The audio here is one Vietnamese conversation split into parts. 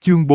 Chương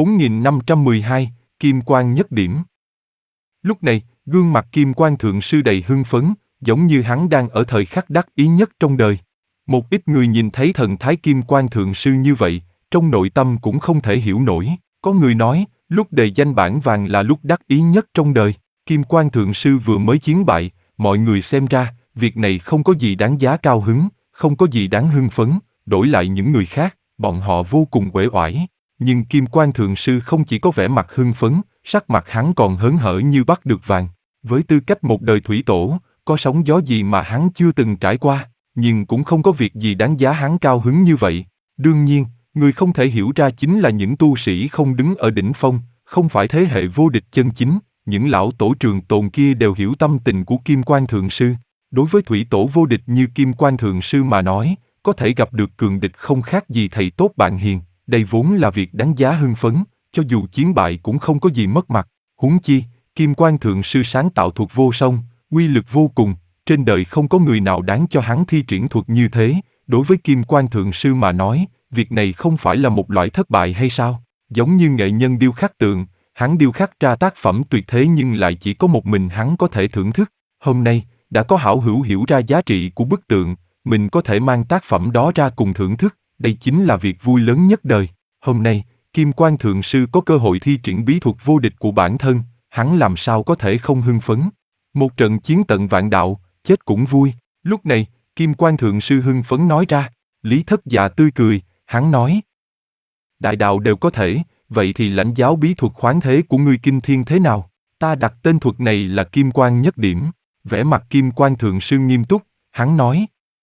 4512, Kim Quan nhất điểm. Lúc này, gương mặt Kim Quan thượng sư đầy hưng phấn, giống như hắn đang ở thời khắc đắc ý nhất trong đời. Một ít người nhìn thấy thần thái Kim Quan thượng sư như vậy, trong nội tâm cũng không thể hiểu nổi. Có người nói, lúc đề danh bảng vàng là lúc đắc ý nhất trong đời. Kim Quan thượng sư vừa mới chiến bại, mọi người xem ra, việc này không có gì đáng giá cao hứng, không có gì đáng hưng phấn, đổi lại những người khác, bọn họ vô cùng uể oải. Nhưng Kim Quan thượng sư không chỉ có vẻ mặt hưng phấn, sắc mặt hắn còn hớn hở như bắt được vàng. Với tư cách một đời thủy tổ, có sóng gió gì mà hắn chưa từng trải qua, nhưng cũng không có việc gì đáng giá hắn cao hứng như vậy. Đương nhiên, người không thể hiểu ra chính là những tu sĩ không đứng ở đỉnh phong, không phải thế hệ vô địch chân chính, những lão tổ trường tồn kia đều hiểu tâm tình của Kim Quan thượng sư. Đối với thủy tổ vô địch như Kim Quan thượng sư mà nói, có thể gặp được cường địch không khác gì thầy tốt bạn hiền. Đây vốn là việc đáng giá hưng phấn, cho dù chiến bại cũng không có gì mất mặt. Huống chi, Kim Quan thượng sư sáng tạo thuật vô song, uy lực vô cùng, trên đời không có người nào đáng cho hắn thi triển thuật như thế. Đối với Kim Quan thượng sư mà nói, việc này không phải là một loại thất bại hay sao? Giống như nghệ nhân điêu khắc tượng, hắn điêu khắc ra tác phẩm tuyệt thế nhưng lại chỉ có một mình hắn có thể thưởng thức. Hôm nay, đã có hảo hữu hiểu ra giá trị của bức tượng, mình có thể mang tác phẩm đó ra cùng thưởng thức. Đây chính là việc vui lớn nhất đời. Hôm nay, Kim Quan thượng sư có cơ hội thi triển bí thuật vô địch của bản thân, hắn làm sao có thể không hưng phấn. Một trận chiến tận vạn đạo, chết cũng vui. Lúc này, Kim Quan thượng sư hưng phấn nói ra. Lý Thất Dạ tươi cười, hắn nói: đại đạo đều có thể, vậy thì lãnh giáo bí thuật khoáng thế của ngươi kinh thiên thế nào? Ta đặt tên thuật này là Kim Quan nhất điểm. Vẻ mặt Kim Quan thượng sư nghiêm túc, hắn nói: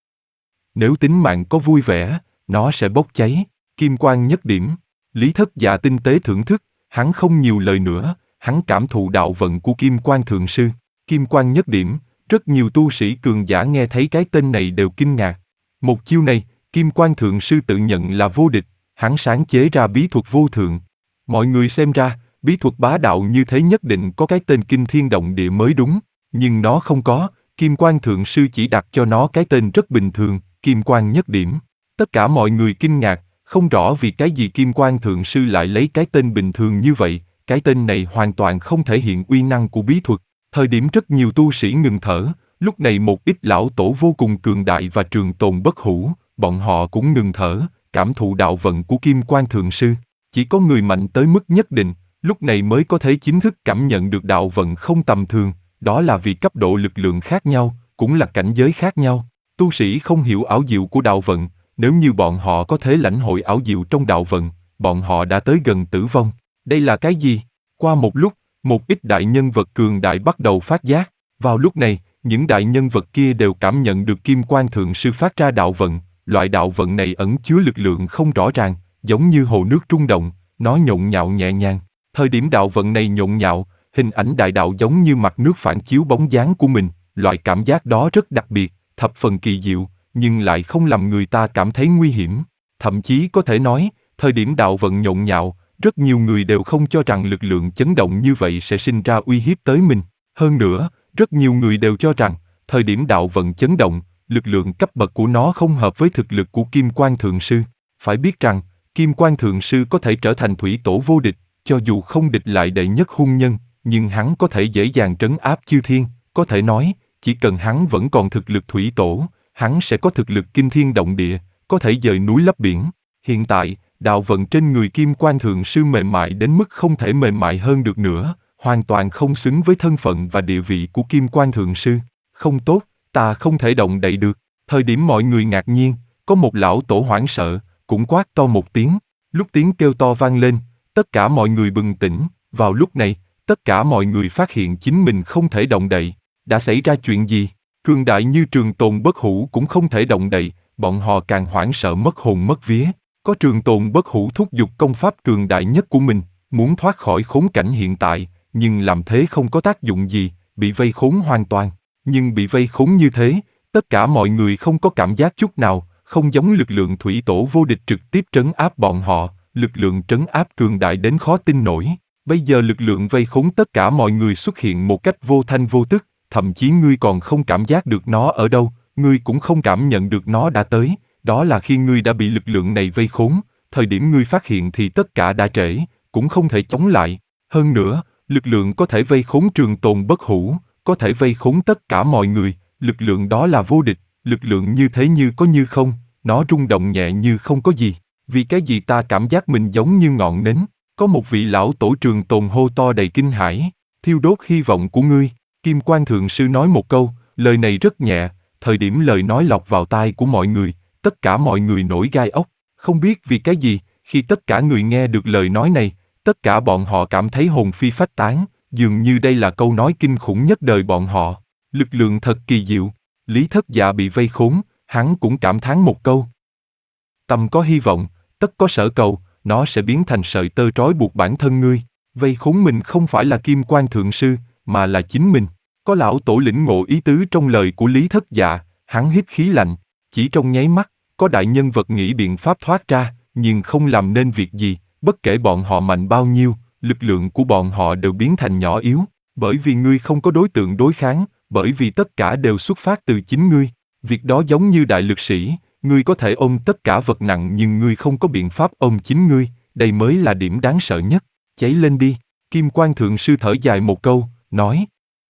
nếu tính mạng có vui vẻ, nó sẽ bốc cháy. Kim Quan nhất điểm. Lý Thất Dạ tinh tế thưởng thức, hắn không nhiều lời nữa, hắn cảm thụ đạo vận của Kim Quan thượng sư. Kim Quan nhất điểm, rất nhiều tu sĩ cường giả nghe thấy cái tên này đều kinh ngạc. Một chiêu này, Kim Quan thượng sư tự nhận là vô địch, hắn sáng chế ra bí thuật vô thượng. Mọi người xem ra, bí thuật bá đạo như thế nhất định có cái tên kinh thiên động địa mới đúng, nhưng nó không có, Kim Quan thượng sư chỉ đặt cho nó cái tên rất bình thường, Kim Quan nhất điểm. Tất cả mọi người kinh ngạc, không rõ vì cái gì Kim Quan thượng sư lại lấy cái tên bình thường như vậy, cái tên này hoàn toàn không thể hiện uy năng của bí thuật. Thời điểm rất nhiều tu sĩ ngừng thở, lúc này một ít lão tổ vô cùng cường đại và trường tồn bất hủ, bọn họ cũng ngừng thở, cảm thụ đạo vận của Kim Quan thượng sư. Chỉ có người mạnh tới mức nhất định, lúc này mới có thể chính thức cảm nhận được đạo vận không tầm thường, đó là vì cấp độ lực lượng khác nhau, cũng là cảnh giới khác nhau. Tu sĩ không hiểu ảo diệu của đạo vận, nếu như bọn họ có thể lãnh hội ảo diệu trong đạo vận, bọn họ đã tới gần tử vong. Đây là cái gì? Qua một lúc, một ít đại nhân vật cường đại bắt đầu phát giác. Vào lúc này, những đại nhân vật kia đều cảm nhận được Kim Quan thượng sư phát ra đạo vận. Loại đạo vận này ẩn chứa lực lượng không rõ ràng, giống như hồ nước rung động, nó nhộn nhạo nhẹ nhàng. Thời điểm đạo vận này nhộn nhạo, hình ảnh đại đạo giống như mặt nước phản chiếu bóng dáng của mình. Loại cảm giác đó rất đặc biệt, thập phần kỳ diệu, nhưng lại không làm người ta cảm thấy nguy hiểm. Thậm chí có thể nói, thời điểm đạo vận nhộn nhạo, rất nhiều người đều không cho rằng lực lượng chấn động như vậy sẽ sinh ra uy hiếp tới mình. Hơn nữa, rất nhiều người đều cho rằng, thời điểm đạo vận chấn động, lực lượng cấp bậc của nó không hợp với thực lực của Kim Quan thượng sư. Phải biết rằng, Kim Quan thượng sư có thể trở thành thủy tổ vô địch, cho dù không địch lại đệ nhất hung nhân, nhưng hắn có thể dễ dàng trấn áp chư thiên, có thể nói, chỉ cần hắn vẫn còn thực lực thủy tổ, hắn sẽ có thực lực kinh thiên động địa, có thể dời núi lấp biển. Hiện tại, đạo vận trên người Kim Quan thượng sư mềm mại đến mức không thể mềm mại hơn được nữa, hoàn toàn không xứng với thân phận và địa vị của Kim Quan thượng sư. Không tốt, ta không thể động đậy được. Thời điểm mọi người ngạc nhiên, có một lão tổ hoảng sợ, cũng quát to một tiếng. Lúc tiếng kêu to vang lên, tất cả mọi người bừng tỉnh. Vào lúc này, tất cả mọi người phát hiện chính mình không thể động đậy. Đã xảy ra chuyện gì? Cường đại như trường tồn bất hủ cũng không thể động đậy, bọn họ càng hoảng sợ mất hồn mất vía. Có trường tồn bất hủ thúc giục công pháp cường đại nhất của mình, muốn thoát khỏi khốn cảnh hiện tại, nhưng làm thế không có tác dụng gì, bị vây khốn hoàn toàn. Nhưng bị vây khốn như thế, tất cả mọi người không có cảm giác chút nào, không giống lực lượng thủy tổ vô địch trực tiếp trấn áp bọn họ, lực lượng trấn áp cường đại đến khó tin nổi. Bây giờ lực lượng vây khốn tất cả mọi người xuất hiện một cách vô thanh vô tức, thậm chí ngươi còn không cảm giác được nó ở đâu, ngươi cũng không cảm nhận được nó đã tới, đó là khi ngươi đã bị lực lượng này vây khốn, thời điểm ngươi phát hiện thì tất cả đã trễ, cũng không thể chống lại. Hơn nữa, lực lượng có thể vây khốn trường tồn bất hủ, có thể vây khốn tất cả mọi người, lực lượng đó là vô địch, lực lượng như thế như có như không, nó rung động nhẹ như không có gì. Vì cái gì ta cảm giác mình giống như ngọn nến? Có một vị lão tổ trường tồn hô to đầy kinh hãi, thiêu đốt hy vọng của ngươi. Kim Quan Thượng Sư nói một câu, lời này rất nhẹ, thời điểm lời nói lọt vào tai của mọi người, tất cả mọi người nổi gai ốc. Không biết vì cái gì, khi tất cả người nghe được lời nói này, tất cả bọn họ cảm thấy hồn phi phách tán, dường như đây là câu nói kinh khủng nhất đời bọn họ. Lực lượng thật kỳ diệu. Lý Thất Dạ bị vây khốn, hắn cũng cảm thán một câu. Tâm có hy vọng, tất có sở cầu, nó sẽ biến thành sợi tơ trói buộc bản thân ngươi. Vây khốn mình không phải là Kim Quan Thượng Sư, mà là chính mình. Có lão tổ lĩnh ngộ ý tứ trong lời của Lý Thất Dạ, hắn hít khí lạnh, chỉ trong nháy mắt, có đại nhân vật nghĩ biện pháp thoát ra, nhưng không làm nên việc gì, bất kể bọn họ mạnh bao nhiêu, lực lượng của bọn họ đều biến thành nhỏ yếu, bởi vì ngươi không có đối tượng đối kháng, bởi vì tất cả đều xuất phát từ chính ngươi. Việc đó giống như đại lực sĩ, ngươi có thể ôm tất cả vật nặng nhưng ngươi không có biện pháp ôm chính ngươi, đây mới là điểm đáng sợ nhất. Cháy lên đi, Kim Quan Thượng Sư thở dài một câu, nói.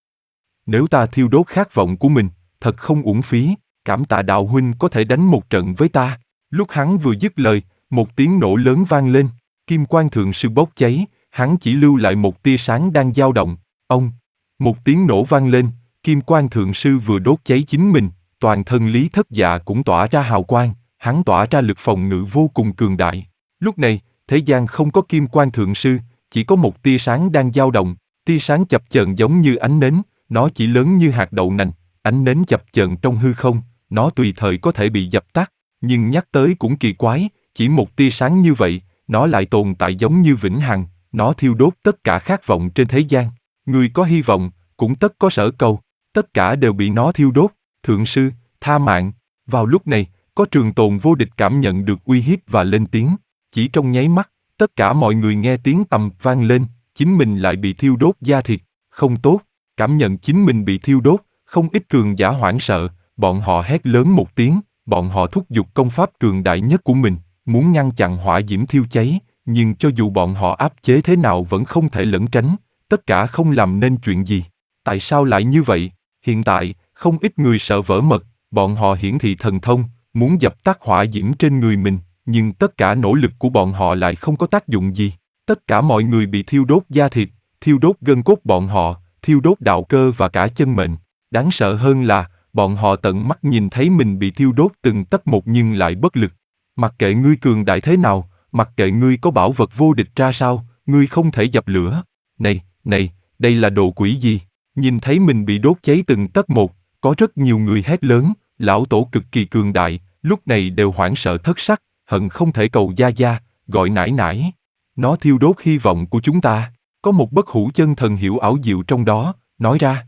Nếu ta thiêu đốt khát vọng của mình, thật không uổng phí, cảm tạ đạo huynh có thể đánh một trận với ta. Lúc hắn vừa dứt lời, một tiếng nổ lớn vang lên, Kim Quan Thượng Sư bốc cháy, hắn chỉ lưu lại một tia sáng đang dao động. Ông, một tiếng nổ vang lên, Kim Quan Thượng Sư vừa đốt cháy chính mình, toàn thân Lý Thất Dạ cũng tỏa ra hào quang, hắn tỏa ra lực phòng ngự vô cùng cường đại. Lúc này, thế gian không có Kim Quan Thượng Sư, chỉ có một tia sáng đang dao động, tia sáng chập chờn giống như ánh nến, nó chỉ lớn như hạt đậu nành, ánh nến chập chờn trong hư không, nó tùy thời có thể bị dập tắt, nhưng nhắc tới cũng kỳ quái, chỉ một tia sáng như vậy, nó lại tồn tại giống như vĩnh hằng, nó thiêu đốt tất cả khát vọng trên thế gian. Người có hy vọng, cũng tất có sở cầu, tất cả đều bị nó thiêu đốt. Thượng Sư, tha mạng. Vào lúc này, có trường tồn vô địch cảm nhận được uy hiếp và lên tiếng. Chỉ trong nháy mắt, tất cả mọi người nghe tiếng tầm vang lên, chính mình lại bị thiêu đốt da thịt. Không tốt, cảm nhận chính mình bị thiêu đốt, không ít cường giả hoảng sợ, bọn họ hét lớn một tiếng, bọn họ thúc giục công pháp cường đại nhất của mình, muốn ngăn chặn hỏa diễm thiêu cháy, nhưng cho dù bọn họ áp chế thế nào vẫn không thể lẩn tránh, tất cả không làm nên chuyện gì. Tại sao lại như vậy? Hiện tại, không ít người sợ vỡ mật, bọn họ hiển thị thần thông, muốn dập tắt hỏa diễm trên người mình, nhưng tất cả nỗ lực của bọn họ lại không có tác dụng gì. Tất cả mọi người bị thiêu đốt da thịt, thiêu đốt gân cốt bọn họ, thiêu đốt đạo cơ và cả chân mệnh. Đáng sợ hơn là, bọn họ tận mắt nhìn thấy mình bị thiêu đốt từng tấc một nhưng lại bất lực. Mặc kệ ngươi cường đại thế nào, mặc kệ ngươi có bảo vật vô địch ra sao, ngươi không thể dập lửa. Này, đây là đồ quỷ gì? Nhìn thấy mình bị đốt cháy từng tấc một, có rất nhiều người hét lớn, lão tổ cực kỳ cường đại, lúc này đều hoảng sợ thất sắc, hận không thể cầu gia gia, gọi nải nải. Nó thiêu đốt hy vọng của chúng ta, có một bất hủ chân thần hiểu ảo diệu trong đó, nói ra.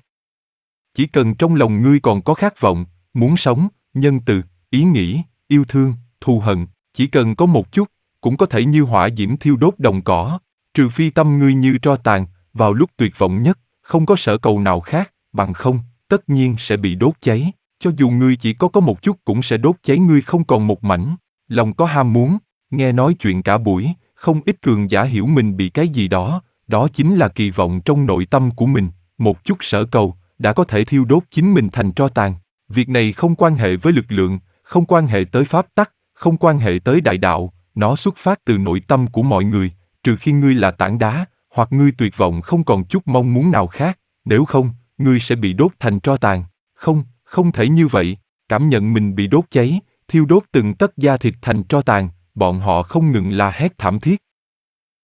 Chỉ cần trong lòng ngươi còn có khát vọng, muốn sống, nhân từ, ý nghĩ, yêu thương, thù hận, chỉ cần có một chút, cũng có thể như hỏa diễm thiêu đốt đồng cỏ, trừ phi tâm ngươi như tro tàn, vào lúc tuyệt vọng nhất, không có sở cầu nào khác, bằng không, tất nhiên sẽ bị đốt cháy, cho dù ngươi chỉ có một chút cũng sẽ đốt cháy ngươi không còn một mảnh. Lòng có ham muốn, nghe nói chuyện cả buổi, không ít cường giả hiểu mình bị cái gì đó, đó chính là kỳ vọng trong nội tâm của mình, một chút sở cầu, đã có thể thiêu đốt chính mình thành tro tàn. Việc này không quan hệ với lực lượng, không quan hệ tới pháp tắc, không quan hệ tới đại đạo, nó xuất phát từ nội tâm của mọi người, trừ khi ngươi là tảng đá, hoặc ngươi tuyệt vọng không còn chút mong muốn nào khác, nếu không, ngươi sẽ bị đốt thành tro tàn. Không thể như vậy, cảm nhận mình bị đốt cháy, thiêu đốt từng tấc da thịt thành tro tàn, bọn họ không ngừng la hét thảm thiết,